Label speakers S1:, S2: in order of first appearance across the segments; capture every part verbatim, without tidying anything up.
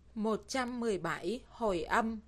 S1: một trăm mười bảy Hồi âm.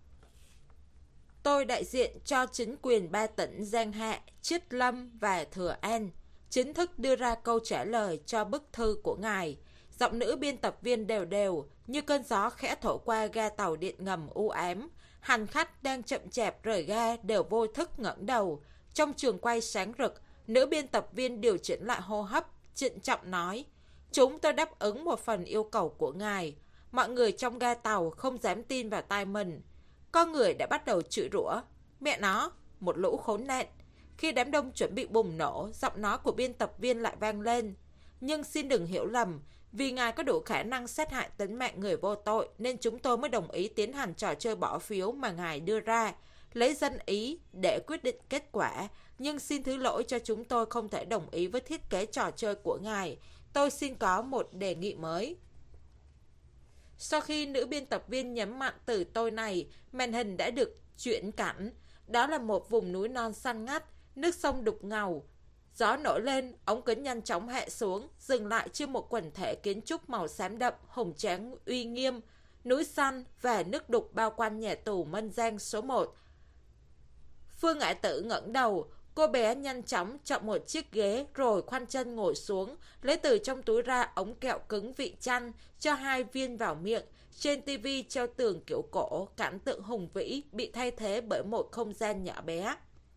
S1: Tôi đại diện cho chính quyền ba tỉnh Giang Hạ, Chiết Lâm và Thừa An chính thức đưa ra câu trả lời cho bức thư của ngài. Giọng nữ biên tập viên đều đều như cơn gió khẽ thổi qua ga tàu điện ngầm u ám. Hành khách đang chậm chạp rời ga đều vô thức ngẩng đầu. Trong trường quay sáng rực, nữ biên tập viên điều chỉnh lại hô hấp, trịnh trọng nói: "Chúng tôi đáp ứng một phần yêu cầu của ngài." Mọi người trong ga tàu không dám tin vào tai mình. Có người đã bắt đầu chửi rủa: "Mẹ nó, một lũ khốn nạn." Khi đám đông chuẩn bị bùng nổ, giọng nói của biên tập viên lại vang lên: "Nhưng xin đừng hiểu lầm, vì ngài có đủ khả năng sát hại tính mạng người vô tội nên chúng tôi mới đồng ý tiến hành trò chơi bỏ phiếu mà ngài đưa ra, lấy dân ý để quyết định kết quả. Nhưng xin thứ lỗi cho chúng tôi không thể đồng ý với thiết kế trò chơi của ngài. Tôi xin có một đề nghị mới." Sau khi nữ biên tập viên nhấn mạnh từ tôi này, màn hình đã được chuyển cảnh. Đó là một vùng núi non xanh ngắt, nước sông đục ngầu. Gió nổi lên, ống kính nhanh chóng hạ xuống, dừng lại trên một quần thể kiến trúc màu xám đậm, hùng tráng uy nghiêm. Núi xanh và nước đục bao quanh nhà tù Mân Giang số một. Phương Ải Tử ngẩng đầu. Cô bé nhanh chóng chọn một chiếc ghế rồi khoanh chân ngồi xuống, lấy từ trong túi ra ống kẹo cứng vị chanh, cho hai viên vào miệng. Trên tivi treo tường kiểu cổ, cảnh tượng hùng vĩ bị thay thế bởi một không gian nhỏ bé.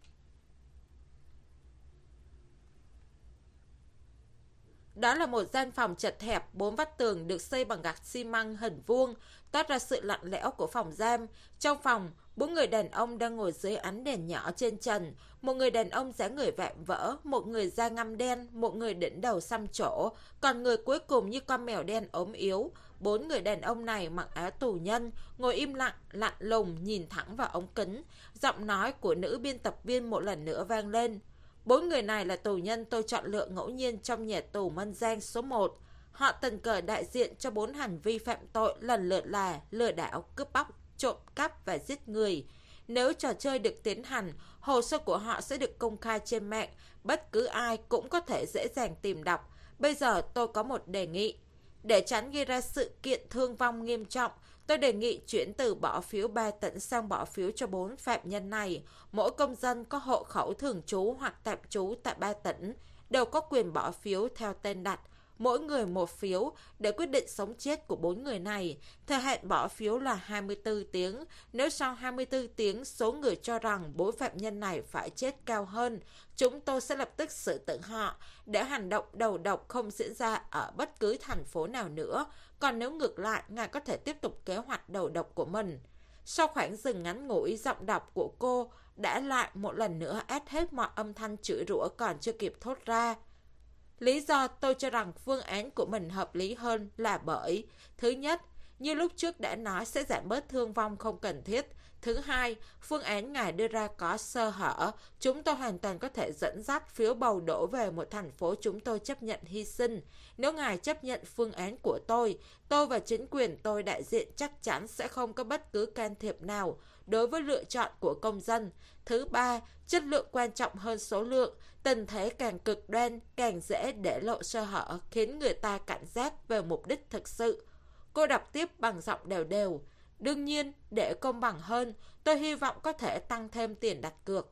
S1: Đó là một gian phòng chật hẹp, bốn vách tường được xây bằng gạch xi măng hình vuông, toát ra sự lạnh lẽo của phòng giam. Trong phòng, bốn người đàn ông đang ngồi dưới ánh đèn nhỏ trên trần. Một người đàn ông dáng người vạm vỡ, một người da ngăm đen, một người đỉnh đầu xăm trổ, còn người cuối cùng như con mèo đen ốm yếu. Bốn người đàn ông này mặc áo tù nhân, ngồi im lặng, lạnh lùng, nhìn thẳng vào ống kính. Giọng nói của nữ biên tập viên một lần nữa vang lên: "Bốn người này là tù nhân tôi chọn lựa ngẫu nhiên trong nhà tù Mân Giang số một. Họ tình cờ đại diện cho bốn hành vi phạm tội lần lượt là lừa đảo, cướp bóc, trộm cắp và giết người. Nếu trò chơi được tiến hành, hồ sơ của họ sẽ được công khai trên mạng, bất cứ ai cũng có thể dễ dàng tìm đọc. Bây giờ tôi có một đề nghị. Để tránh gây ra sự kiện thương vong nghiêm trọng, tôi đề nghị chuyển từ bỏ phiếu ba tỉnh sang bỏ phiếu cho bốn phạm nhân này. Mỗi công dân có hộ khẩu thường trú hoặc tạm trú tại ba tỉnh đều có quyền bỏ phiếu theo tên đặt. Mỗi người một phiếu để quyết định sống chết của bốn người này. Thời hạn bỏ phiếu là hai mươi tư tiếng. Nếu sau hai mươi tư tiếng số người cho rằng bốn phạm nhân này phải chết cao hơn, chúng tôi sẽ lập tức xử tử họ, để hành động đầu độc không diễn ra ở bất cứ thành phố nào nữa. Còn nếu ngược lại, ngài có thể tiếp tục kế hoạch đầu độc của mình." Sau khoảng dừng ngắn ngủi, giọng đọc của cô đã lại một lần nữa át hết mọi âm thanh chửi rủa còn chưa kịp thốt ra. "Lý do tôi cho rằng phương án của mình hợp lý hơn là bởi: thứ nhất, như lúc trước đã nói, sẽ giảm bớt thương vong không cần thiết. Thứ hai, phương án ngài đưa ra có sơ hở. Chúng tôi hoàn toàn có thể dẫn dắt phiếu bầu đổ về một thành phố chúng tôi chấp nhận hy sinh. Nếu ngài chấp nhận phương án của tôi, tôi và chính quyền tôi đại diện chắc chắn sẽ không có bất cứ can thiệp nào đối với lựa chọn của công dân. Thứ ba, chất lượng quan trọng hơn số lượng. Tình thế càng cực đoan, càng dễ để lộ sơ hở, khiến người ta cảnh giác về mục đích thực sự." Cô đọc tiếp bằng giọng đều đều: "Đương nhiên, để công bằng hơn, tôi hy vọng có thể tăng thêm tiền đặt cược.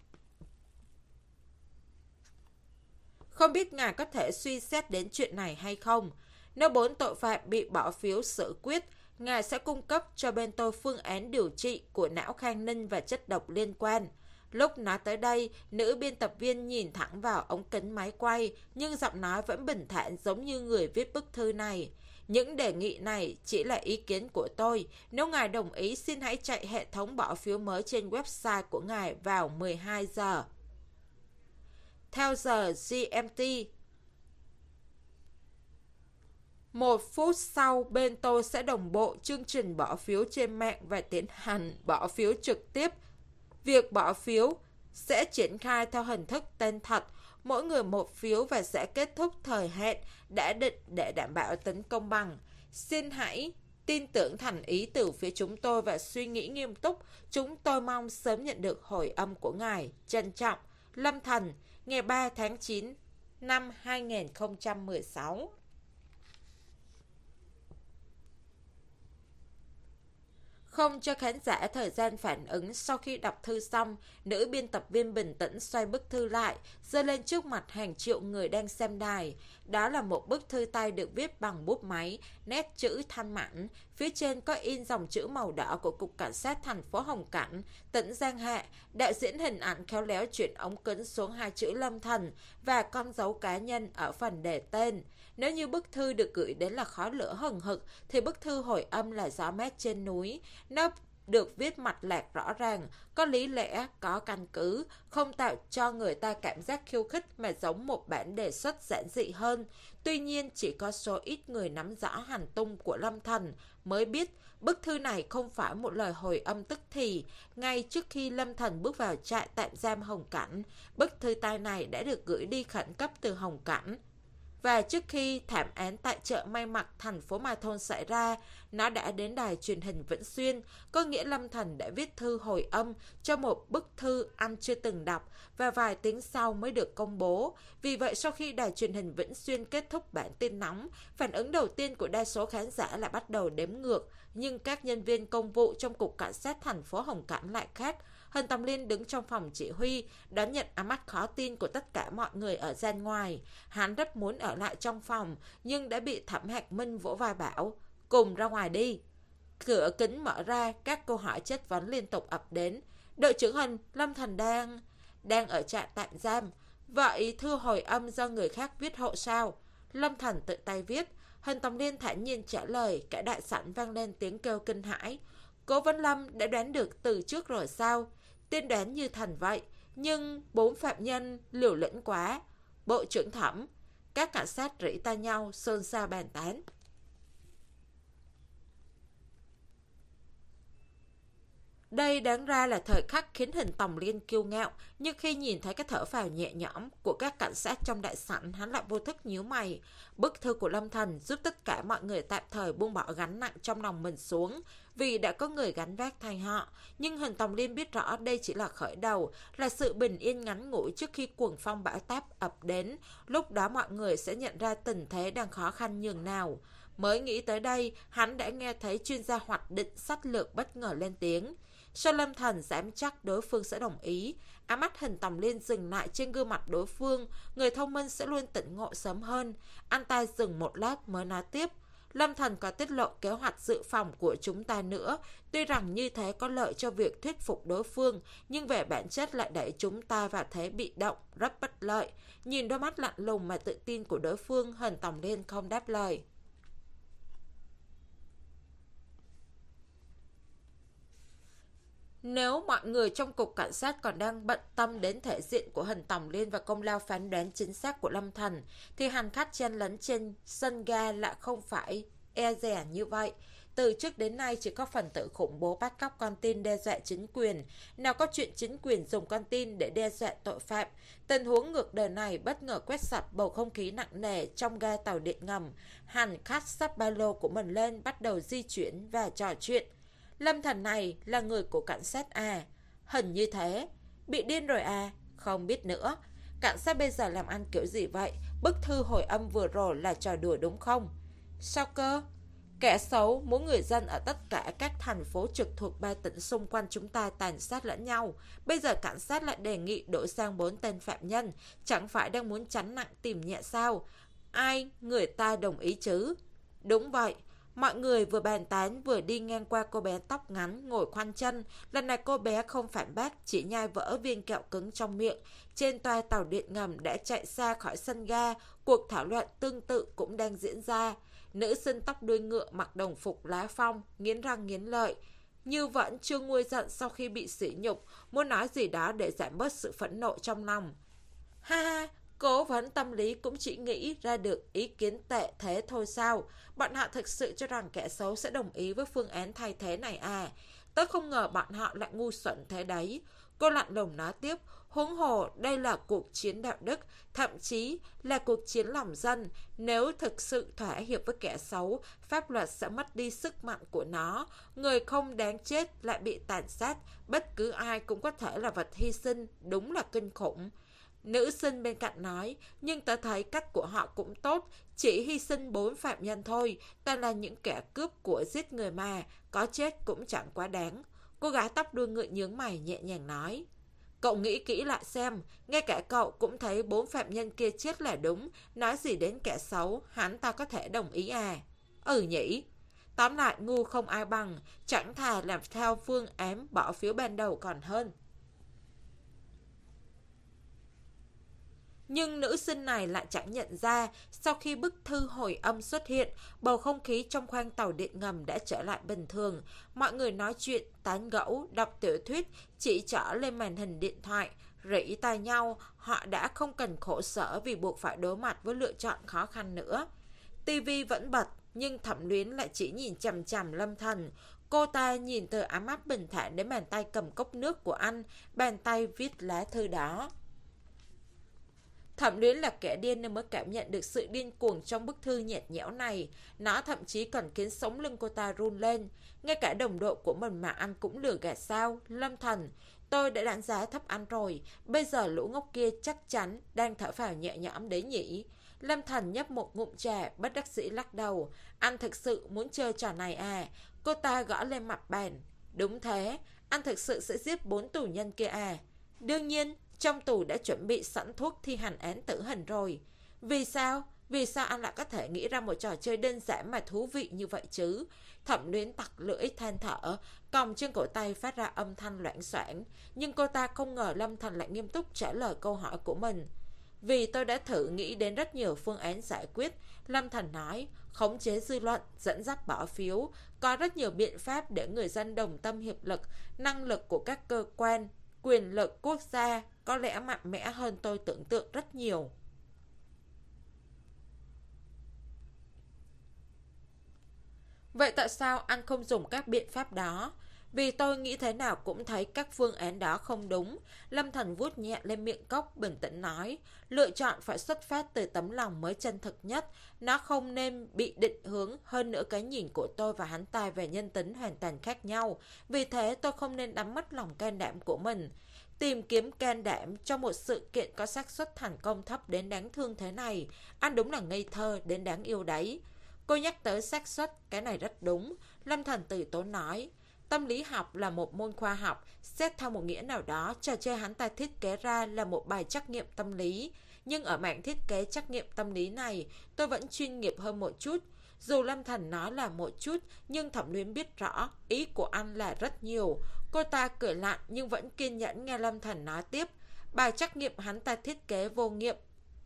S1: Không biết ngài có thể suy xét đến chuyện này hay không? Nếu bốn tội phạm bị bỏ phiếu xử quyết, ngài sẽ cung cấp cho bên tôi phương án điều trị của não khang ninh và chất độc liên quan." Lúc nói tới đây, nữ biên tập viên nhìn thẳng vào ống kính máy quay, nhưng giọng nói vẫn bình thản giống như người viết bức thư này. "Những đề nghị này chỉ là ý kiến của tôi. Nếu ngài đồng ý, xin hãy chạy hệ thống bỏ phiếu mới trên website của ngài vào mười hai giờ. Theo giờ giê em tê. Một phút sau, bên tôi sẽ đồng bộ chương trình bỏ phiếu trên mạng và tiến hành bỏ phiếu trực tiếp. Việc bỏ phiếu sẽ triển khai theo hình thức tên thật, mỗi người một phiếu và sẽ kết thúc thời hạn đã định để đảm bảo tính công bằng. Xin hãy tin tưởng thành ý từ phía chúng tôi và suy nghĩ nghiêm túc. Chúng tôi mong sớm nhận được hồi âm của ngài. Trân trọng, Lâm Thần, ngày ba tháng chín năm hai nghìn không trăm mười sáu." Không cho khán giả thời gian phản ứng sau khi đọc thư xong, nữ biên tập viên bình tĩnh xoay bức thư lại, giơ lên trước mặt hàng triệu người đang xem đài. Đó là một bức thư tay được viết bằng bút máy, nét chữ thanh mảnh. Phía trên có in dòng chữ màu đỏ của Cục Cảnh sát thành phố Hồng Cảnh, tỉnh Giang Hạ. Đạo diễn hình ảnh khéo léo chuyển ống kính xuống hai chữ Lâm Thần và con dấu cá nhân ở phần đề tên. Nếu như bức thư được gửi đến là khói lửa hừng hực, thì bức thư hồi âm là gió mát trên núi. Nó được viết mạch lạc rõ ràng, có lý lẽ, có căn cứ, không tạo cho người ta cảm giác khiêu khích mà giống một bản đề xuất giản dị hơn. Tuy nhiên, chỉ có số ít người nắm rõ hành tung của Lâm Thần mới biết bức thư này không phải một lời hồi âm tức thì. Ngay trước khi Lâm Thần bước vào trại tạm giam Hồng Cảnh, bức thư tay này đã được gửi đi khẩn cấp từ Hồng Cảnh. Và trước khi thảm án tại chợ May Mặc thành phố Mai Thôn xảy ra, nó đã đến đài truyền hình Vĩnh Xuyên, có nghĩa Lâm Thần đã viết thư hồi âm cho một bức thư anh chưa từng đọc và vài tiếng sau mới được công bố. Vì vậy, sau khi đài truyền hình Vĩnh Xuyên kết thúc bản tin nóng, phản ứng đầu tiên của đa số khán giả là bắt đầu đếm ngược, nhưng các nhân viên công vụ trong Cục Cảnh sát thành phố Hồng Cảnh lại khác. Hân Tầm Liên đứng trong phòng chỉ huy, đón nhận ánh mắt khó tin của tất cả mọi người ở gian ngoài. Hắn rất muốn ở lại trong phòng, nhưng đã bị Thẩm Hạc Minh vỗ vai bảo, cùng ra ngoài đi. Cửa kính mở ra, các câu hỏi chất vấn liên tục ập đến. Đội trưởng Hân, Lâm Thần đang... đang ở trại tạm giam. Vậy thư hồi âm do người khác viết hộ sao? Lâm Thần tự tay viết. Hân Tầm Liên thản nhiên trả lời, cả đại sảnh vang lên tiếng kêu kinh hãi. Cố Vấn Lâm đã đoán được từ trước rồi sao? Tiên đoán như thần vậy, nhưng bốn phạm nhân liều lĩnh quá. Bộ trưởng Thẩm, các cảnh sát rỉ tai nhau, xôn xao bàn tán. Đây đáng ra là thời khắc khiến Hình Tòng Liên kiêu ngạo, nhưng khi nhìn thấy cái thở phào nhẹ nhõm của các cảnh sát trong đại sảnh, hắn lại vô thức nhíu mày. Bức thư của Lâm Thần giúp tất cả mọi người tạm thời buông bỏ gánh nặng trong lòng mình xuống, vì đã có người gánh vác thay họ. Nhưng Hình Tòng Liên biết rõ đây chỉ là khởi đầu, là sự bình yên ngắn ngủi trước khi cuồng phong bão táp ập đến. Lúc đó mọi người sẽ nhận ra tình thế đang khó khăn nhường nào. Mới nghĩ tới đây, hắn đã nghe thấy chuyên gia hoạch định sách lược bất ngờ lên tiếng. Sao Lâm Thần dám chắc đối phương sẽ đồng ý? Ám mắt Hình Tòng Liên dừng lại trên gương mặt đối phương. Người thông minh sẽ luôn tỉnh ngộ sớm hơn. Anh ta dừng một lát mới nói tiếp. Lâm Thần có tiết lộ kế hoạch dự phòng của chúng ta nữa. Tuy rằng như thế có lợi cho việc thuyết phục đối phương, nhưng về bản chất lại đẩy chúng ta vào thế bị động, rất bất lợi. Nhìn đôi mắt lạnh lùng mà tự tin của đối phương, Hình Tòng Liên không đáp lời. Nếu mọi người trong Cục Cảnh sát còn đang bận tâm đến thể diện của Hình Tòng Liên và công lao phán đoán chính xác của Lâm Thần, thì hành khách chen lấn trên sân ga lại không phải e dè như vậy. Từ trước đến nay chỉ có phần tử khủng bố bắt cóc con tin đe dọa chính quyền. Nào có chuyện chính quyền dùng con tin để đe dọa tội phạm. Tình huống ngược đời này bất ngờ quét sạch bầu không khí nặng nề trong ga tàu điện ngầm. Hành khách xách ba lô của mình lên, bắt đầu di chuyển và trò chuyện. Lâm Thần này là người của cảnh sát à? Hình như thế. Bị điên rồi à? Không biết nữa. Cảnh sát bây giờ làm ăn kiểu gì vậy? Bức thư hồi âm vừa rồi là trò đùa đúng không? Sao cơ? Kẻ xấu muốn người dân ở tất cả các thành phố trực thuộc ba tỉnh xung quanh chúng ta tàn sát lẫn nhau. Bây giờ cảnh sát lại đề nghị đổi sang bốn tên phạm nhân. Chẳng phải đang muốn tránh nặng tìm nhẹ sao? Ai người ta đồng ý chứ? Đúng vậy. Mọi người vừa bàn tán vừa đi ngang qua cô bé tóc ngắn ngồi khoanh chân. Lần này cô bé không phản bác, chỉ nhai vỡ viên kẹo cứng trong miệng. Trên toa tàu điện ngầm đã chạy xa khỏi sân ga, cuộc thảo luận tương tự cũng đang diễn ra. Nữ sinh tóc đuôi ngựa mặc đồng phục lá phong, nghiến răng nghiến lợi, như vẫn chưa nguôi giận sau khi bị sỉ nhục, muốn nói gì đó để giảm bớt sự phẫn nộ trong lòng. Ha ha! Cố vấn tâm lý cũng chỉ nghĩ ra được ý kiến tệ thế thôi sao? Bọn họ thực sự cho rằng kẻ xấu sẽ đồng ý với phương án thay thế này à? Tớ không ngờ bọn họ lại ngu xuẩn thế đấy. Cô lạnh lùng nói tiếp, huống hồ đây là cuộc chiến đạo đức, thậm chí là cuộc chiến lòng dân. Nếu thực sự thỏa hiệp với kẻ xấu, pháp luật sẽ mất đi sức mạnh của nó. Người không đáng chết lại bị tàn sát, bất cứ ai cũng có thể là vật hy sinh, đúng là kinh khủng. Nữ sinh bên cạnh nói, nhưng tớ thấy cách của họ cũng tốt, chỉ hy sinh bốn phạm nhân thôi, toàn là những kẻ cướp của giết người mà, có chết cũng chẳng quá đáng. Cô gái tóc đuôi ngựa nhướng mày nhẹ nhàng nói. Cậu nghĩ kỹ lại xem, ngay cả cậu cũng thấy bốn phạm nhân kia chết là đúng, nói gì đến kẻ xấu, hắn ta có thể đồng ý à? Ừ nhỉ. Tóm lại ngu không ai bằng, chẳng thà làm theo phương án bỏ phiếu ban đầu còn hơn. Nhưng nữ sinh này lại chẳng nhận ra, sau khi bức thư hồi âm xuất hiện, bầu không khí trong khoang tàu điện ngầm đã trở lại bình thường. Mọi người nói chuyện, tán gẫu, đọc tiểu thuyết, chỉ trỏ lên màn hình điện thoại, rỉ tai nhau, họ đã không cần khổ sở vì buộc phải đối mặt với lựa chọn khó khăn nữa. Tivi vẫn bật, nhưng Thẩm Luyến lại chỉ nhìn chằm chằm Lâm Thần. Cô ta nhìn từ ám áp bình thản đến bàn tay cầm cốc nước của anh, bàn tay viết lá thư đó. Thẩm Luyến là kẻ điên nên mới cảm nhận được sự điên cuồng trong bức thư nhạt nhẽo này. Nó thậm chí còn khiến sống lưng cô ta run lên. Ngay cả đồng đội của mình mà anh cũng lừa gạt sao? Lâm Thần, tôi đã đánh giá thấp anh rồi. Bây giờ lũ ngốc kia chắc chắn đang thở phào nhẹ nhõm đấy nhỉ. Lâm Thần nhấp một ngụm trà, bất đắc dĩ lắc đầu. Anh thực sự muốn chơi trò này à? Cô ta gõ lên mặt bàn. Đúng thế, anh thực sự sẽ giết bốn tù nhân kia à? Đương nhiên, trong tù đã chuẩn bị sẵn thuốc thi hành án tử hình rồi. Vì sao? Vì sao anh lại có thể nghĩ ra một trò chơi đơn giản mà thú vị như vậy chứ? Thẩm Luyến tặc lưỡi than thở, còng trên cổ tay phát ra âm thanh loãng xoảng. Nhưng cô ta không ngờ Lâm Thần lại nghiêm túc trả lời câu hỏi của mình. Vì tôi đã thử nghĩ đến rất nhiều phương án giải quyết, Lâm Thần nói, khống chế dư luận, dẫn dắt bỏ phiếu, có rất nhiều biện pháp để người dân đồng tâm hiệp lực, năng lực của các cơ quan, quyền lực quốc gia có lẽ mạnh mẽ hơn tôi tưởng tượng rất nhiều. Vậy tại sao anh không dùng các biện pháp đó? Vì tôi nghĩ thế nào cũng thấy các phương án đó không đúng. Lâm Thần vuốt nhẹ lên miệng cốc bình tĩnh nói, lựa chọn phải xuất phát từ tấm lòng mới chân thực nhất. Nó không nên bị định hướng, hơn nữa cái nhìn của tôi và hắn ta về nhân tính hoàn toàn khác nhau. Vì thế tôi không nên đánh mất lòng can đảm của mình. Tìm kiếm can đảm trong một sự kiện có xác suất thành công thấp đến đáng thương thế này, anh đúng là ngây thơ đến đáng yêu đấy. Cô nhắc tới xác suất, cái này rất đúng. Lâm Thần từ tốn nói, tâm lý học là một môn khoa học, xét theo một nghĩa nào đó, trò chơi hắn ta thiết kế ra là một bài trắc nghiệm tâm lý. Nhưng ở mảng thiết kế trắc nghiệm tâm lý này, tôi vẫn chuyên nghiệp hơn một chút. Dù Lâm Thần nói là một chút, nhưng Thẩm Luyến biết rõ, ý của anh là rất nhiều. Cô ta cười lạnh nhưng vẫn kiên nhẫn nghe Lâm Thần nói tiếp. Bài trắc nghiệm hắn ta thiết kế vô nghiệm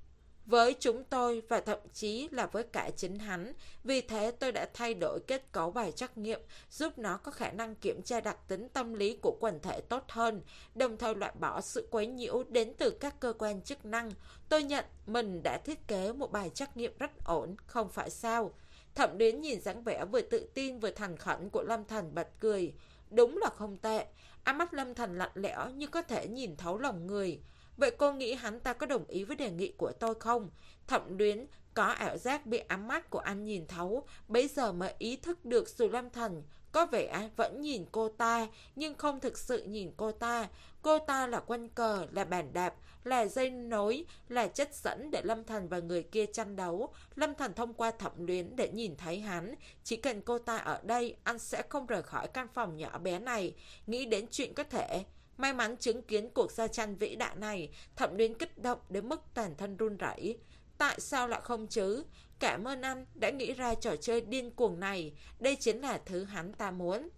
S1: với chúng tôi và thậm chí là với cả chính hắn. Vì thế tôi đã thay đổi kết cấu bài trắc nghiệm, giúp nó có khả năng kiểm tra đặc tính tâm lý của quần thể tốt hơn, đồng thời loại bỏ sự quấy nhiễu đến từ các cơ quan chức năng. Tôi nhận mình đã thiết kế một bài trắc nghiệm rất ổn, không phải sao? Thẩm Luyến nhìn dáng vẻ vừa tự tin vừa thành khẩn của Lâm Thần bật cười. Đúng là không tệ. Ánh mắt Lâm Thần lạnh lẽo như có thể nhìn thấu lòng người. Vậy cô nghĩ hắn ta có đồng ý với đề nghị của tôi không? Thẩm Luyến có ảo giác bị ánh mắt của anh nhìn thấu, bấy giờ mới ý thức được dù Lâm Thần có vẻ vẫn nhìn cô ta, nhưng không thực sự nhìn cô ta. Cô ta là quân cờ, là bàn đạp, là dây nối, là chất dẫn để Lâm Thần và người kia tranh đấu. Lâm Thần thông qua Thẩm Luyến để nhìn thấy hắn. Chỉ cần cô ta ở đây, anh sẽ không rời khỏi căn phòng nhỏ bé này. Nghĩ đến chuyện có thể may mắn chứng kiến cuộc giao tranh vĩ đại này, Thẩm Luyến kích động đến mức toàn thân run rẩy. Tại sao lại không chứ? Cảm ơn anh đã nghĩ ra trò chơi điên cuồng này. Đây chính là thứ hắn ta muốn.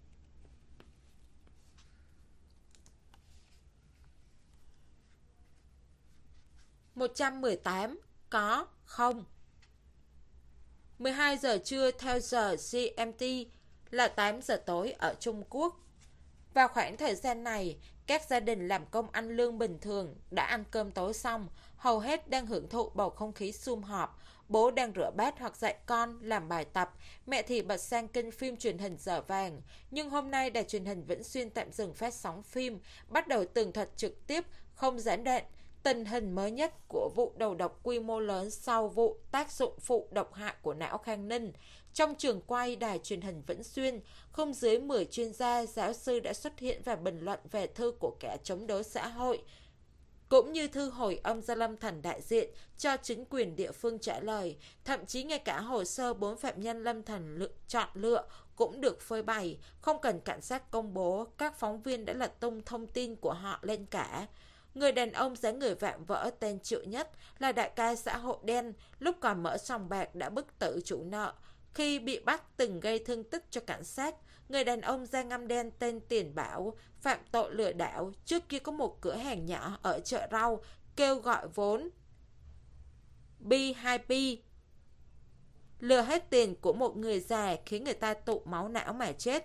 S1: một trăm mười tám. Có, không. mười hai giờ trưa theo giờ giê em tê là tám giờ tối ở Trung Quốc. Vào khoảng thời gian này, các gia đình làm công ăn lương bình thường đã ăn cơm tối xong, hầu hết đang hưởng thụ bầu không khí sum họp. Bố đang rửa bát hoặc dạy con làm bài tập, mẹ thì bật sang kênh phim truyền hình giờ vàng. Nhưng hôm nay đài truyền hình Vĩnh Xuyên tạm dừng phát sóng phim, bắt đầu tường thuật trực tiếp, không gián đoạn tình hình mới nhất của vụ đầu độc quy mô lớn sau vụ tác dụng phụ độc hại của não Khang Ninh. Trong trường quay đài truyền hình Vĩnh Xuyên, không dưới mười chuyên gia, giáo sư đã xuất hiện và bình luận về thư của kẻ chống đối xã hội cũng như thư hồi ông Gia Lâm Thành đại diện cho chính quyền địa phương trả lời. Thậm chí ngay cả hồ sơ bốn phạm nhân Lâm Thành lựa, chọn lựa cũng được phơi bày, không cần cảnh sát công bố, các phóng viên đã lật tung thông tin của họ lên cả. Người đàn ông dáng người vạm vỡ tên Triệu Nhất là đại ca xã hội đen, lúc còn mở sòng bạc đã bức tử chủ nợ. Khi bị bắt từng gây thương tích cho cảnh sát. Người đàn ông da ngăm đen tên Tiền Bảo phạm tội lừa đảo, trước kia có một cửa hàng nhỏ ở chợ rau, kêu gọi vốn B hai P, lừa hết tiền của một người già khiến người ta tụ máu não mà chết.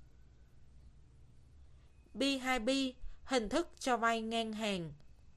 S1: B hai B, hình thức cho vay ngang hàng.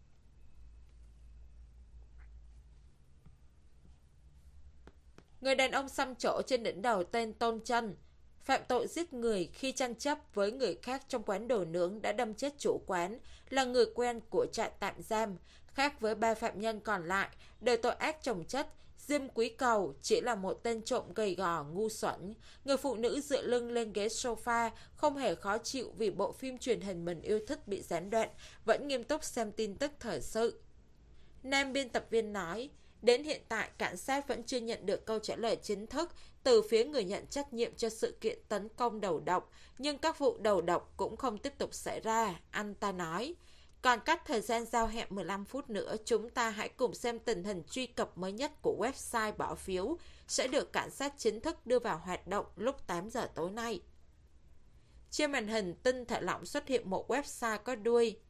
S1: Người đàn ông xăm trổ trên đỉnh đầu tên Tôn Chân phạm tội giết người khi tranh chấp với người khác trong quán đồ nướng đã đâm chết chủ quán, là người quen của trại tạm giam. Khác với ba phạm nhân còn lại, đều tội ác chồng chất, Diêm Quý Cầu chỉ là một tên trộm gầy gò, ngu xuẩn. Người phụ nữ dựa lưng lên ghế sofa, không hề khó chịu vì bộ phim truyền hình mình yêu thích bị gián đoạn, vẫn nghiêm túc xem tin tức thời sự. Nam biên tập viên nói, đến hiện tại cảnh sát vẫn chưa nhận được câu trả lời chính thức từ phía người nhận trách nhiệm cho sự kiện tấn công đầu độc, nhưng các vụ đầu độc cũng không tiếp tục xảy ra, anh ta nói. Còn cách thời gian giao hẹn mười lăm phút nữa, chúng ta hãy cùng xem tình hình truy cập mới nhất của website bỏ phiếu sẽ được cảnh sát chính thức đưa vào hoạt động lúc tám giờ tối nay. Trên màn hình tinh thể lỏng xuất hiện một website có đuôi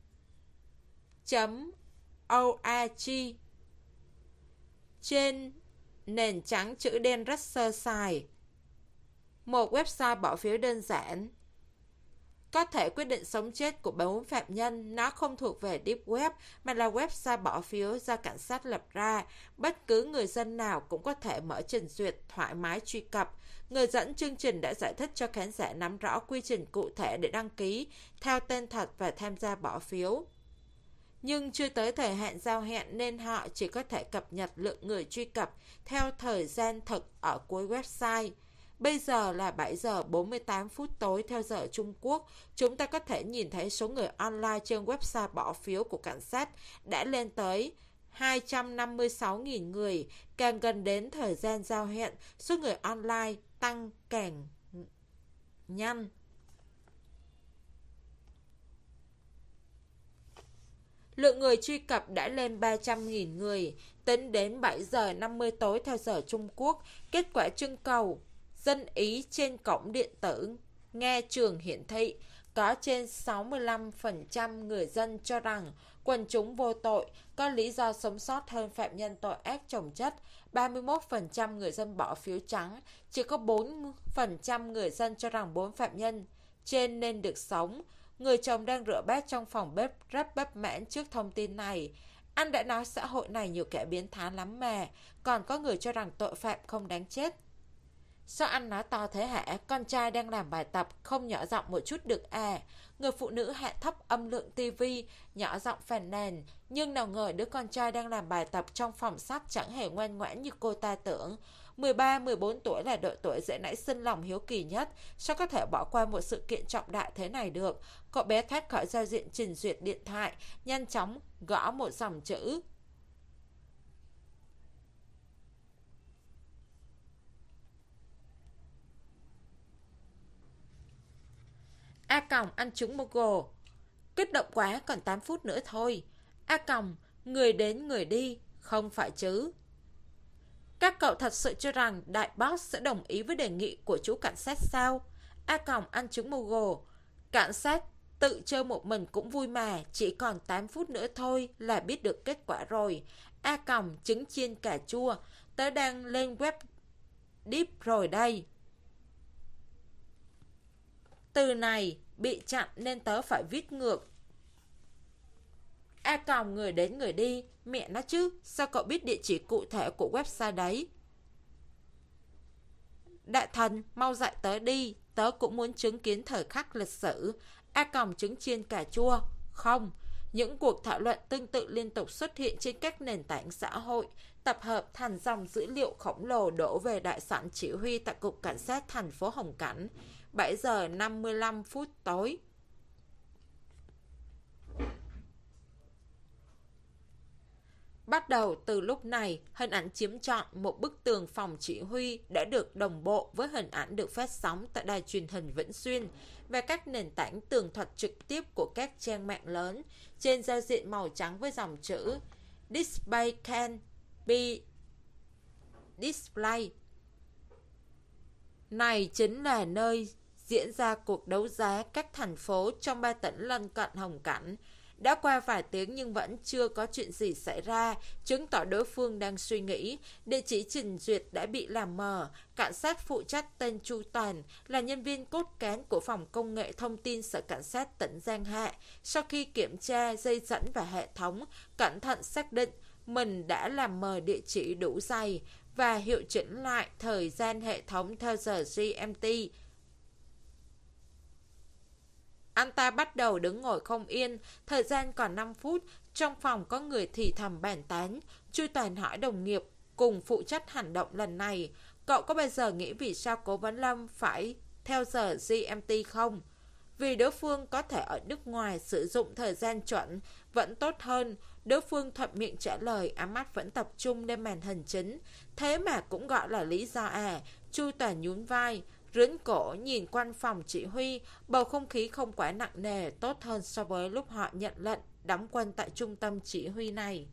S1: .org trên nền trắng chữ đen rất sơ sài. Một website bỏ phiếu đơn giản. Có thể quyết định sống chết của bốn phạm nhân, nó không thuộc về Deep Web mà là website bỏ phiếu do cảnh sát lập ra. Bất cứ người dân nào cũng có thể mở trình duyệt thoải mái truy cập. Người dẫn chương trình đã giải thích cho khán giả nắm rõ quy trình cụ thể để đăng ký theo tên thật và tham gia bỏ phiếu. Nhưng chưa tới thời hạn giao hẹn nên họ chỉ có thể cập nhật lượng người truy cập theo thời gian thực ở cuối website. Bây giờ là bảy giờ bốn mươi tám phút tối theo giờ Trung Quốc. Chúng ta có thể nhìn thấy số người online trên website bỏ phiếu của cảnh sát đã lên tới hai trăm năm mươi sáu nghìn người. Càng gần đến thời gian giao hẹn, số người online tăng càng nhanh. Lượng người truy cập đã lên ba trăm nghìn người. Tính đến bảy giờ năm mươi tối theo giờ Trung Quốc, kết quả trưng cầu dân ý trên cổng điện tử nghe trường hiển thị có trên sáu mươi lăm phần trăm người dân cho rằng quần chúng vô tội, có lý do sống sót hơn phạm nhân tội ác chồng chất. ba mươi mốt phần trăm người dân bỏ phiếu trắng, chỉ có bốn phần trăm người dân cho rằng bốn phạm nhân trên nên được sống. Người chồng đang rửa bát trong phòng bếp rất bất mãn trước thông tin này. Anh đã nói xã hội này nhiều kẻ biến thái lắm mà, còn có người cho rằng tội phạm không đáng chết. Sao anh nói to thế hả? Con trai đang làm bài tập, không nhỏ giọng một chút được à? Người phụ nữ hạ thấp âm lượng tivi, nhỏ giọng phàn nàn. Nhưng nào ngờ đứa con trai đang làm bài tập trong phòng sách chẳng hề ngoan ngoãn như cô ta tưởng. mười ba mười bốn tuổi là độ tuổi dễ nảy sinh lòng hiếu kỳ nhất. Sao có thể bỏ qua một sự kiện trọng đại thế này được? Cậu bé thoát khỏi giao diện trình duyệt điện thoại, nhanh chóng gõ một dòng chữ. A còng ăn trúng Google. Kích động quá, còn tám phút nữa thôi. A còng, người đến người đi, không phải chứ. Các cậu thật sự cho rằng đại boss sẽ đồng ý với đề nghị của chú cảnh sát sao? A còng ăn trúng Google. Cảnh sát tự chơi một mình cũng vui mà, chỉ còn tám phút nữa thôi là biết được kết quả rồi. A còng trứng chiên cà chua, tớ đang lên web deep rồi đây. Từ này bị chặn nên tớ phải viết ngược. A còng người đến người đi, mẹ nó chứ, sao cậu biết địa chỉ cụ thể của website đấy? Đại thần, mau dạy tớ đi, tớ cũng muốn chứng kiến thời khắc lịch sử. A còng trứng chiên cà chua. Không, những cuộc thảo luận tương tự liên tục xuất hiện trên các nền tảng xã hội, tập hợp thành dòng dữ liệu khổng lồ đổ về đại sảnh chỉ huy tại Cục Cảnh sát thành phố Hồng Cảnh. bảy giờ năm mươi lăm phút tối. Bắt đầu từ lúc này, hình ảnh chiếm trọn một bức tường phòng chỉ huy đã được đồng bộ với hình ảnh được phát sóng tại đài truyền hình Vĩnh Xuyên và các nền tảng tường thuật trực tiếp của các trang mạng lớn trên giao diện màu trắng với dòng chữ Display can be display. Này chính là nơi diễn ra cuộc đấu giá các thành phố trong ba tỉnh lân cận Hồng Cảnh. Đã qua vài tiếng nhưng vẫn chưa có chuyện gì xảy ra, chứng tỏ đối phương đang suy nghĩ. Địa chỉ trình duyệt đã bị làm mờ. Cảnh sát phụ trách tên Chu Toàn là nhân viên cốt cán của phòng công nghệ thông tin Sở Cảnh sát tỉnh Giang Hạ. Sau khi kiểm tra dây dẫn và hệ thống, cẩn thận xác định mình đã làm mờ địa chỉ đủ dày và hiệu chỉnh lại thời gian hệ thống theo giờ giê em tê. Anh ta bắt đầu đứng ngồi không yên, thời gian còn năm phút, trong phòng có người thì thầm bàn tán. Chu Toàn hỏi đồng nghiệp cùng phụ trách hành động lần này, cậu có bao giờ nghĩ vì sao Cố Vấn Lâm phải theo giờ giê em tê không? Vì đối phương có thể ở nước ngoài sử dụng thời gian chuẩn vẫn tốt hơn. Đối phương thuận miệng trả lời, ám mắt vẫn tập trung lên màn hình chính. Thế mà cũng gọi là lý do à? Chu Toàn nhún vai, rướn cổ nhìn quanh phòng chỉ huy. Bầu không khí không quá nặng nề, tốt hơn so với lúc họ nhận lệnh đóng quân tại trung tâm chỉ huy này.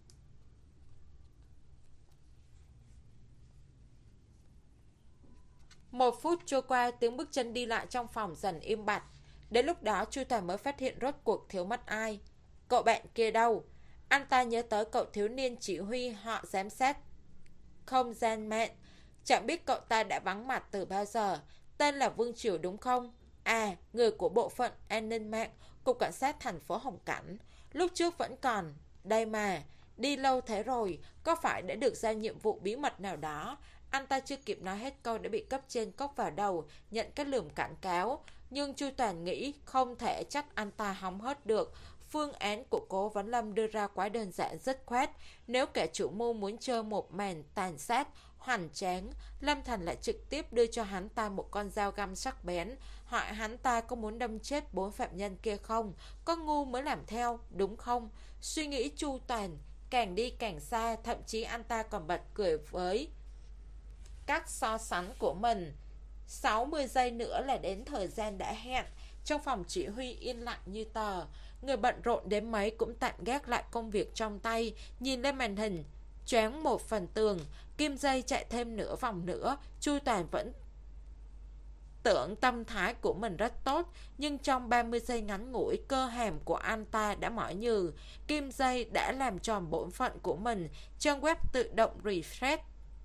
S1: Một phút trôi qua, tiếng bước chân đi lại trong phòng dần im bặt. Đến lúc đó Chu Toàn mới phát hiện rốt cuộc thiếu mất ai. Cậu bạn kia đâu? Anh ta nhớ tới cậu thiếu niên chỉ huy họ giám sát không gian mạng. Chẳng biết cậu ta đã vắng mặt từ bao giờ. Tên là Vương Triều đúng không? À, người của bộ phận an ninh mạng, cục cảnh sát thành phố Hồng Cảnh. Lúc trước vẫn còn. Đây mà, đi lâu thế rồi, có phải đã được giao nhiệm vụ bí mật nào đó? Anh ta chưa kịp nói hết câu đã bị cấp trên cốc vào đầu, nhận cái lườm cảnh cáo. Nhưng Chu Toàn nghĩ không thể trách anh ta hóng hớt được. Phương án của Cố Vấn Lâm đưa ra quá đơn giản dứt khoát. Nếu kẻ chủ mưu muốn chơi một màn tàn sát hoành tráng, Lâm Thành lại trực tiếp đưa cho hắn ta một con dao găm sắc bén, hỏi hắn ta có muốn đâm chết bốn phạm nhân kia không? Có ngu mới làm theo, đúng không? Suy nghĩ Chu Toàn càng đi càng xa, thậm chí anh ta còn bật cười với các so sánh của mình. sáu mươi giây nữa là đến thời gian đã hẹn. Trong phòng chỉ huy yên lặng như tờ. Người bận rộn đến mấy cũng tạm gác lại công việc trong tay, nhìn lên màn hình, choáng một phần tường. Kim dây chạy thêm nửa vòng nữa. Chu Toàn vẫn tưởng tâm thái của mình rất tốt, nhưng trong ba mươi giây ngắn ngủi, cơ hàm của anh ta đã mỏi nhừ. Kim dây đã làm tròn bổn phận của mình. Trang web tự động refresh.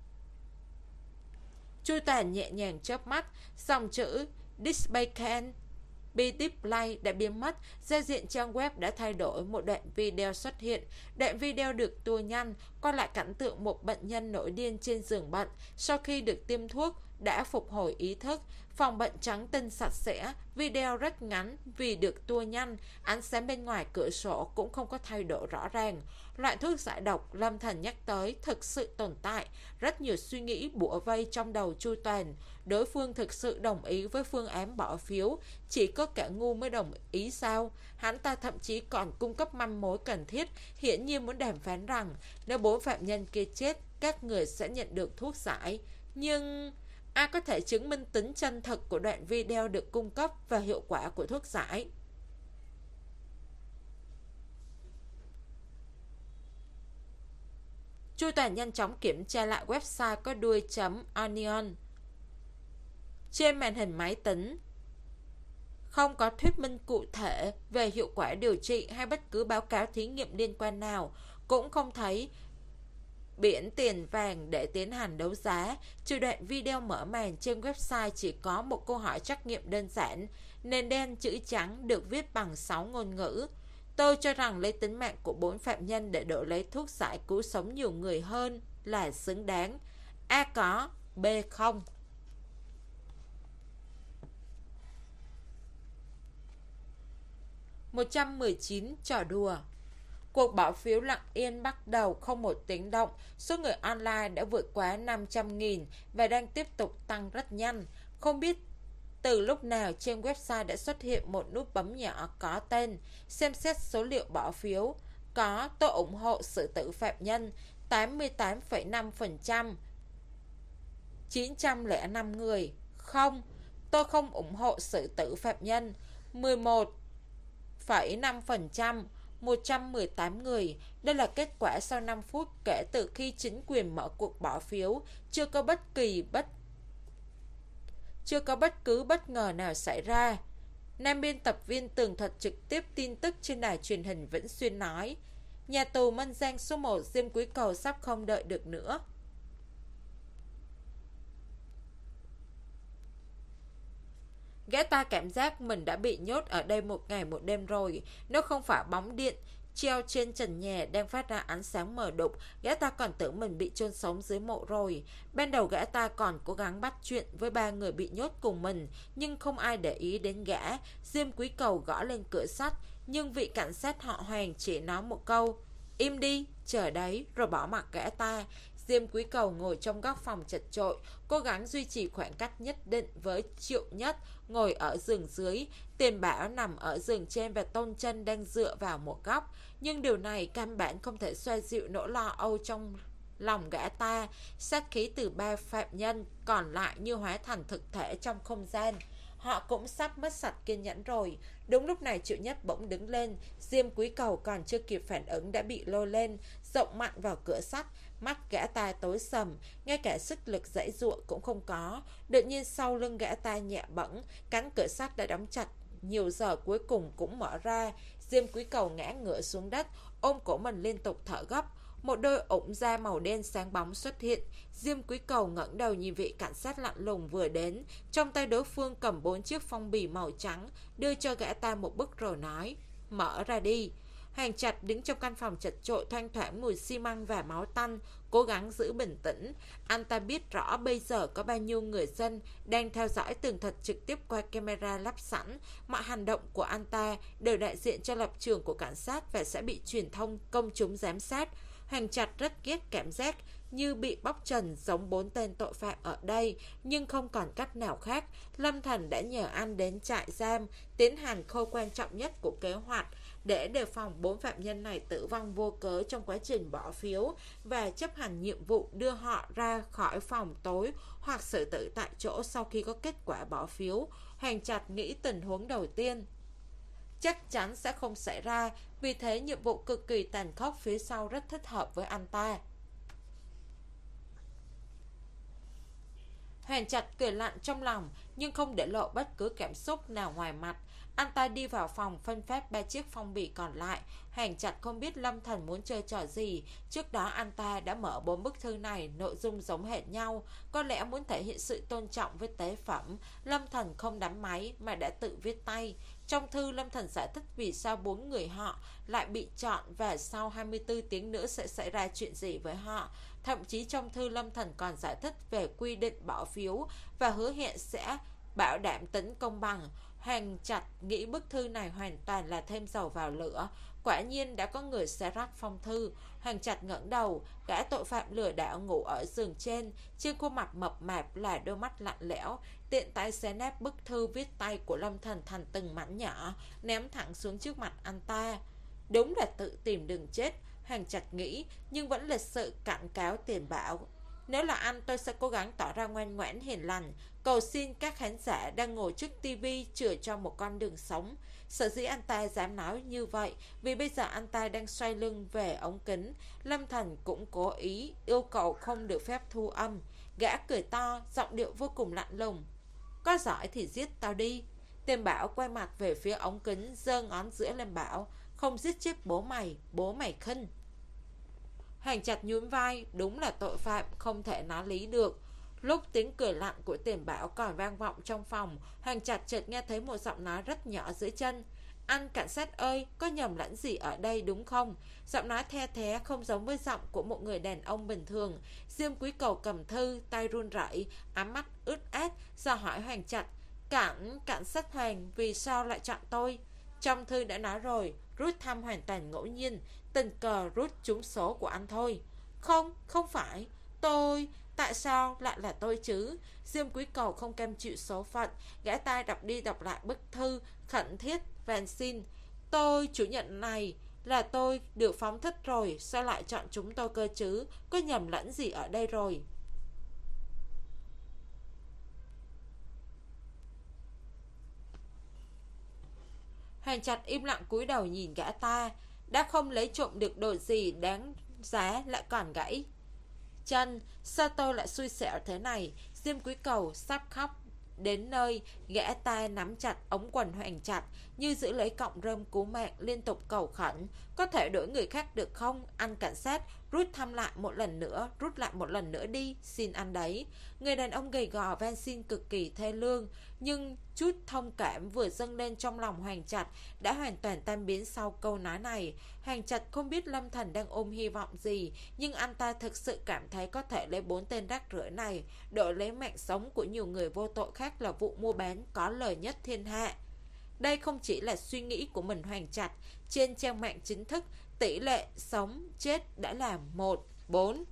S1: Chu Toàn nhẹ nhàng chớp mắt, dòng chữ Display can be display đã biến mất. Giao diện trang web đã thay đổi. Một đoạn video xuất hiện. Đoạn video được tua nhanh, coi lại cảnh tượng một bệnh nhân nổi điên trên giường bệnh. Sau khi được tiêm thuốc đã phục hồi ý thức. Phòng bệnh trắng tinh sạch sẽ. Video rất ngắn vì được tua nhanh. Ánh sáng bên ngoài cửa sổ cũng không có thay đổi rõ ràng. Loại thuốc giải độc Lâm Thành nhắc tới thực sự tồn tại. Rất nhiều suy nghĩ bủa vây trong đầu Chu Toàn. Đối phương thực sự đồng ý với phương án bỏ phiếu. Chỉ có kẻ ngu mới đồng ý sao? Hắn ta thậm chí còn cung cấp manh mối cần thiết, hiển nhiên muốn đàm phán rằng nếu bốn phạm nhân kia chết, các người sẽ nhận được thuốc giải. Nhưng ai có thể chứng minh tính chân thực của đoạn video được cung cấp và hiệu quả của thuốc giải? Chu Toàn nhanh chóng kiểm tra lại website có đuôi chấm onion trên màn hình máy tính. Không có thuyết minh cụ thể về hiệu quả điều trị hay bất cứ báo cáo thí nghiệm liên quan nào. Cũng không thấy biển tiền vàng để tiến hành đấu giá. Trừ đoạn video mở màn, trên website chỉ có một câu hỏi trắc nghiệm đơn giản. Nền đen chữ trắng được viết bằng sáu ngôn ngữ. Tôi cho rằng lấy tính mạng của bốn phạm nhân để đổi lấy thuốc giải cứu sống nhiều người hơn là xứng đáng. A có, B không. một trăm mười chín trò đùa. Cuộc bỏ phiếu lặng yên bắt đầu không một tiếng động. Số người online đã vượt quá năm trăm nghìn và đang tiếp tục tăng rất nhanh. Không biết từ lúc nào trên website đã xuất hiện một nút bấm nhỏ có tên xem xét số liệu bỏ phiếu. Có, tôi ủng hộ xử tử phạm nhân tám mươi tám phẩy năm phần trăm, chín trăm lẻ năm người. Không, tôi không ủng hộ xử tử phạm nhân mười một phẩy năm phần trăm, một trăm mười tám người. Đây là kết quả sau năm phút kể từ khi chính quyền mở cuộc bỏ phiếu. Chưa có bất kỳ bất chưa có bất cứ bất ngờ nào xảy ra. Nam biên tập viên tường thuật trực tiếp tin tức trên đài truyền hình Vĩnh Xuyên nói, nhà tù Mân Giang số một Diêm Quý Cầu sắp không đợi được nữa. Gã ta cảm giác mình đã bị nhốt ở đây một ngày một đêm rồi. Nếu không phải bóng điện treo trên trần nhà đang phát ra ánh sáng mờ đục, gã ta còn tưởng mình bị chôn sống dưới mộ rồi. Ban đầu gã ta còn cố gắng bắt chuyện với ba người bị nhốt cùng mình, nhưng không ai để ý đến gã. Diêm Quý Cầu gõ lên cửa sắt, nhưng vị cảnh sát họ Hoàng chỉ nói một câu, im đi, chờ đấy, rồi bỏ mặc gã ta. Diêm Quý Cầu ngồi trong góc phòng chật chội, cố gắng duy trì khoảng cách nhất định với Triệu Nhất ngồi ở giường dưới. Tiền Bảo nằm ở giường trên và Tôn Chân đang dựa vào một góc. Nhưng điều này căn bản không thể xoa dịu nỗi lo âu trong lòng gã ta. Sát khí từ ba phạm nhân còn lại như hóa thành thực thể trong không gian. Họ cũng sắp mất sạch kiên nhẫn rồi. Đúng lúc này Triệu Nhất bỗng đứng lên. Diêm Quý Cầu còn chưa kịp phản ứng đã bị lôi lên, rộng mạnh vào cửa sắt. Mắt gã ta tối sầm, ngay cả sức lực giãy giụa cũng không có. Đột nhiên sau lưng gã ta nhẹ bẫng, cánh cửa sắt đã đóng chặt nhiều giờ cuối cùng cũng mở ra. Diêm Quý Cầu ngã ngửa xuống đất, ôm cổ mình liên tục thở gấp. Một đôi ủng da màu đen sáng bóng xuất hiện. Diêm Quý Cầu ngẩng đầu nhìn vị cảnh sát lạnh lùng vừa đến. Trong tay đối phương cầm bốn chiếc phong bì màu trắng, đưa cho gã ta một bức rồi nói, mở ra đi. Hoàng Trạch đứng trong căn phòng chật chội thoang thoảng mùi xi măng và máu tanh, cố gắng giữ bình tĩnh. Anh ta biết rõ bây giờ có bao nhiêu người dân đang theo dõi tường thuật trực tiếp qua camera lắp sẵn. Mọi hành động của anh ta đều đại diện cho lập trường của cảnh sát và sẽ bị truyền thông công chúng giám sát. Hoàng Trạch rất ghét cảm giác như bị bóc trần giống bốn tên tội phạm ở đây, nhưng không còn cách nào khác. Lâm Thần đã nhờ anh đến trại giam tiến hành khâu quan trọng nhất của kế hoạch để đề phòng bốn phạm nhân này tử vong vô cớ trong quá trình bỏ phiếu và chấp hành nhiệm vụ đưa họ ra khỏi phòng tối hoặc xử tử tại chỗ sau khi có kết quả bỏ phiếu. Hoàng Trạch nghĩ tình huống đầu tiên chắc chắn sẽ không xảy ra, vì thế nhiệm vụ cực kỳ tàn khốc phía sau rất thích hợp với anh ta. Hoàng Trạch cười lạnh trong lòng nhưng không để lộ bất cứ cảm xúc nào ngoài mặt. Anh ta đi vào phòng phân phát ba chiếc phong bì còn lại. Hoàng Trạch không biết Lâm Thần muốn chơi trò gì. Trước đó anh ta đã mở bốn bức thư này, nội dung giống hệt nhau. Có lẽ muốn thể hiện sự tôn trọng với tế phẩm. Lâm Thần không đánh máy mà đã tự viết tay. Trong thư Lâm Thần giải thích vì sao bốn người họ lại bị chọn và sau hai mươi tư tiếng nữa sẽ xảy ra chuyện gì với họ. Thậm chí trong thư Lâm Thần còn giải thích về quy định bỏ phiếu và hứa hẹn sẽ bảo đảm tính công bằng. Hoàng Trạch nghĩ bức thư này hoàn toàn là thêm dầu vào lửa. Quả nhiên đã có người xé rách phong thư. Hoàng Trạch ngẩng đầu, gã tội phạm lừa đảo ngủ ở giường trên, trên khuôn mặt mập mạp là đôi mắt lạnh lẽo, tiện tay xé nát bức thư viết tay của Lâm Thần thành từng mảnh nhỏ, ném thẳng xuống trước mặt anh ta. Đúng là tự tìm đường chết, Hoàng Trạch nghĩ, nhưng vẫn lịch sự cảnh cáo Tiền Bảo. Nếu là anh, tôi sẽ cố gắng tỏ ra ngoan ngoãn hiền lành, cầu xin các khán giả đang ngồi trước tivi chừa cho một con đường sống. Sở dĩ anh ta dám nói như vậy vì bây giờ anh ta đang xoay lưng về ống kính. Lâm Thần cũng cố ý yêu cầu không được phép thu âm. Gã cười to, giọng điệu vô cùng lạnh lùng. Có giỏi thì giết tao đi. Tiền Bảo quay mặt về phía ống kính, giơ ngón giữa lên bảo, không giết chết bố mày, bố mày khinh. Hoàng Trạch nhún vai, đúng là tội phạm không thể nói lý được. Lúc tiếng cười lạnh của Tiền Bảo còn vang vọng trong phòng, Hoàng Trạch chợt nghe thấy một giọng nói rất nhỏ dưới chân. Anh cảnh sát ơi, có nhầm lẫn gì ở đây đúng không? Giọng nói the thé không giống với giọng của một người đàn ông bình thường. Diêm Quý Cầu cầm thư, tay run rẩy, ám mắt ướt át, dò hỏi Hoàng Trạch, cảnh cảnh sát Hoàng vì sao lại chọn tôi? Trong thư đã nói rồi, rút thăm hoàn toàn ngẫu nhiên, tình cờ rút trúng số của anh thôi. Không, không phải, tôi... Tại sao lại là tôi chứ? Diêm Quý Cầu không cam chịu số phận, gã ta đọc đi đọc lại bức thư, khẩn thiết van xin. Tôi chủ nhận này Là tôi được phóng thích rồi, sao lại chọn chúng tôi cơ chứ? Có nhầm lẫn gì ở đây rồi? Hoàng Trạch im lặng cúi đầu nhìn gã ta. Đã không lấy trộm được đồ gì đáng giá lại còn gãy chân. Sao tôi lại xui xẻo thế này? Diêm Quý Cầu sắp khóc. Đến nơi, gã ta nắm chặt ống quần Hoàng Trạch như giữ lấy cọng rơm cứu mạng, liên tục cầu khẩn. Có thể đổi người khác được không? Anh cảnh sát, rút thăm lại một lần nữa, rút lại một lần nữa đi, xin anh đấy. Người đàn ông gầy gò van xin cực kỳ thê lương, nhưng chút thông cảm vừa dâng lên trong lòng Hoàng Trạch đã hoàn toàn tan biến sau câu nói này. Hoàng Trạch không biết Lâm Thần đang ôm hy vọng gì, nhưng anh ta thực sự cảm thấy có thể lấy bốn tên rác rưởi này đổi lấy mạng sống của nhiều người vô tội khác là vụ mua bán có lời nhất thiên hạ. Đây không chỉ là suy nghĩ của mình Hoàng Trạch. Trên trang mạng chính thức, tỷ lệ sống chết đã là một bốn.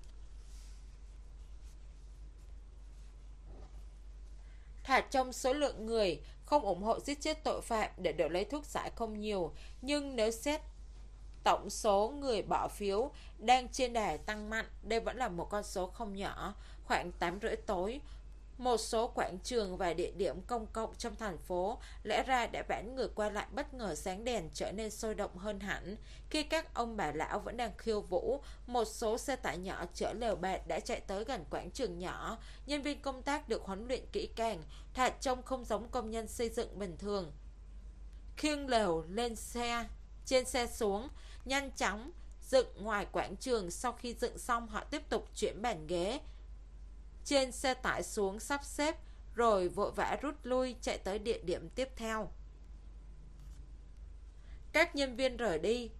S1: Thả trong số lượng người không ủng hộ giết chết tội phạm để đổi lấy thuốc giải không nhiều, nhưng nếu xét tổng số người bỏ phiếu đang trên đà tăng mạnh, đây vẫn là một con số không nhỏ. Khoảng tám rưỡi tối, một số quảng trường và địa điểm công cộng trong thành phố lẽ ra đã vãn người qua lại bất ngờ sáng đèn trở nên sôi động hơn hẳn. Khi các ông bà lão vẫn đang khiêu vũ, một số xe tải nhỏ chở lều bạt đã chạy tới gần quảng trường nhỏ. Nhân viên công tác được huấn luyện kỹ càng, thoạt trông không giống công nhân xây dựng bình thường. Khiêng lều lên xe, trên xe xuống, nhanh chóng dựng ngoài quảng trường. Sau khi dựng xong, họ tiếp tục chuyển bàn ghế trên xe tải xuống sắp xếp, rồi vội vã rút lui chạy tới địa điểm tiếp theo. Các nhân viên rời đi.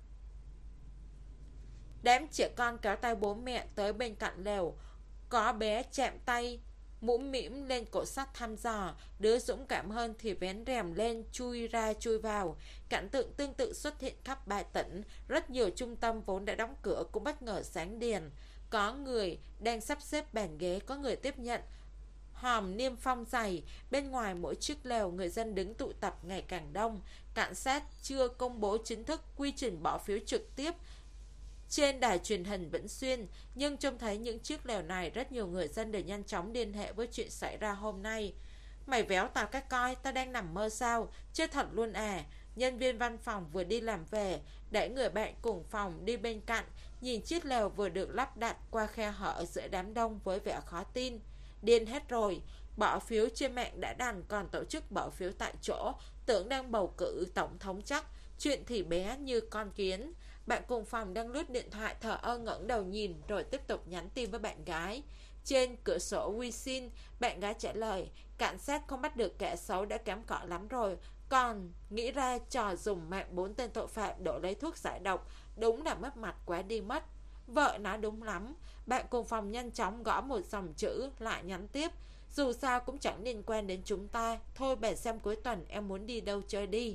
S1: Đám trẻ con kéo tay bố mẹ tới bên cạnh lều. Có bé chạm tay mũm mĩm lên cổ sắt thăm dò. Đứa dũng cảm hơn thì vén rèm lên, chui ra chui vào. Cảnh tượng tương tự xuất hiện khắp ba tỉnh. Rất nhiều trung tâm vốn đã đóng cửa cũng bất ngờ sáng đèn. Có người đang sắp xếp bàn ghế, có người tiếp nhận hòm niêm phong dày. Bên ngoài mỗi chiếc lều, người dân đứng tụ tập ngày càng đông. Cảnh sát chưa công bố chính thức quy trình bỏ phiếu trực tiếp trên đài truyền hình Vĩnh Xuyên, nhưng trông thấy những chiếc lều này, rất nhiều người dân đều nhanh chóng liên hệ với chuyện xảy ra hôm nay. Mày véo tao cái coi, tao đang nằm mơ sao? Chết thật luôn à. Nhân viên văn phòng vừa đi làm về, đẩy người bạn cùng phòng đi bên cạnh, nhìn chiếc lều vừa được lắp đặt qua khe hở giữa đám đông với vẻ khó tin. Điên hết rồi, bỏ phiếu trên mạng đã đành, còn tổ chức bỏ phiếu tại chỗ, tưởng đang bầu cử tổng thống chắc. Chuyện thì bé như con kiến. Bạn cùng phòng đang lướt điện thoại thờ ơ ngẩng đầu nhìn, rồi tiếp tục nhắn tin với bạn gái. Trên cửa sổ WeChat, bạn gái trả lời: cảnh sát không bắt được kẻ xấu đã kém cỏi lắm rồi, còn nghĩ ra trò dùng mạng bốn tên tội phạm đổi lấy thuốc giải độc, đúng là mất mặt quá đi mất. Vợ nói đúng lắm. Bạn cùng phòng nhanh chóng gõ một dòng chữ, lại nhắn tiếp: dù sao cũng chẳng liên quan đến chúng ta, thôi bè xem cuối tuần em muốn đi đâu chơi đi.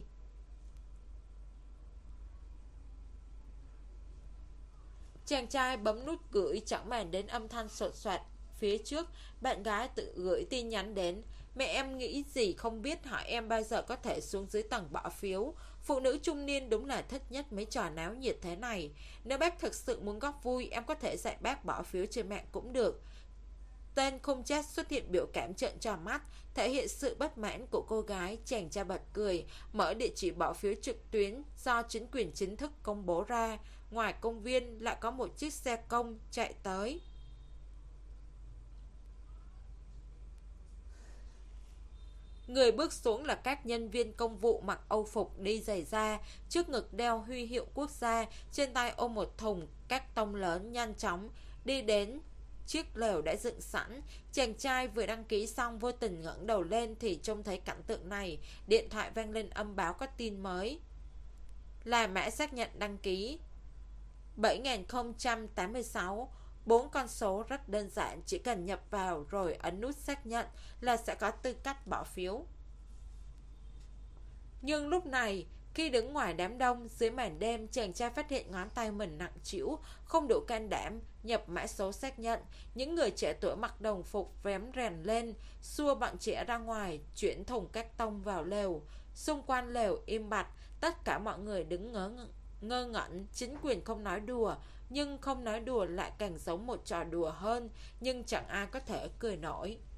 S1: Chàng trai bấm nút gửi, chẳng màng đến âm thanh sột soạt phía trước. Bạn gái tự gửi tin nhắn đến: mẹ em nghĩ gì không biết, hỏi em bao giờ có thể xuống dưới tầng bỏ phiếu. Phụ nữ trung niên đúng là thích nhất mấy trò náo nhiệt thế này. Nếu bác thực sự muốn góp vui, em có thể dạy bác bỏ phiếu trên mạng cũng được. Tên không chat xuất hiện biểu cảm trợn tròn mắt, thể hiện sự bất mãn của cô gái. Chàng trai bật cười, mở địa chỉ bỏ phiếu trực tuyến do chính quyền chính thức công bố ra. Ngoài công viên lại có một chiếc xe công chạy tới. Người bước xuống là các nhân viên công vụ mặc âu phục, đi giày da, trước ngực đeo huy hiệu quốc gia, trên tay ôm một thùng các tông lớn, nhanh chóng đi đến chiếc lều đã dựng sẵn. Chàng trai vừa đăng ký xong vô tình ngẩng đầu lên thì trông thấy cảnh tượng này. Điện thoại vang lên âm báo có tin mới. Là mã xác nhận đăng ký bảy nghìn không trăm tám mươi sáu. Bốn con số rất đơn giản, chỉ cần nhập vào rồi ấn nút xác nhận là sẽ có tư cách bỏ phiếu. Nhưng lúc này, khi đứng ngoài đám đông dưới màn đêm, chàng trai phát hiện ngón tay mình nặng trĩu, không đủ can đảm nhập mã số xác nhận. Những người trẻ tuổi mặc đồng phục vén rèn lên, xua bọn trẻ ra ngoài, chuyển thùng các tông vào lều. Xung quanh lều im bặt, tất cả mọi người đứng ngớ Ngơ ngẩn, chính quyền không nói đùa, nhưng không nói đùa lại càng giống một trò đùa hơn, nhưng chẳng ai có thể cười nổi.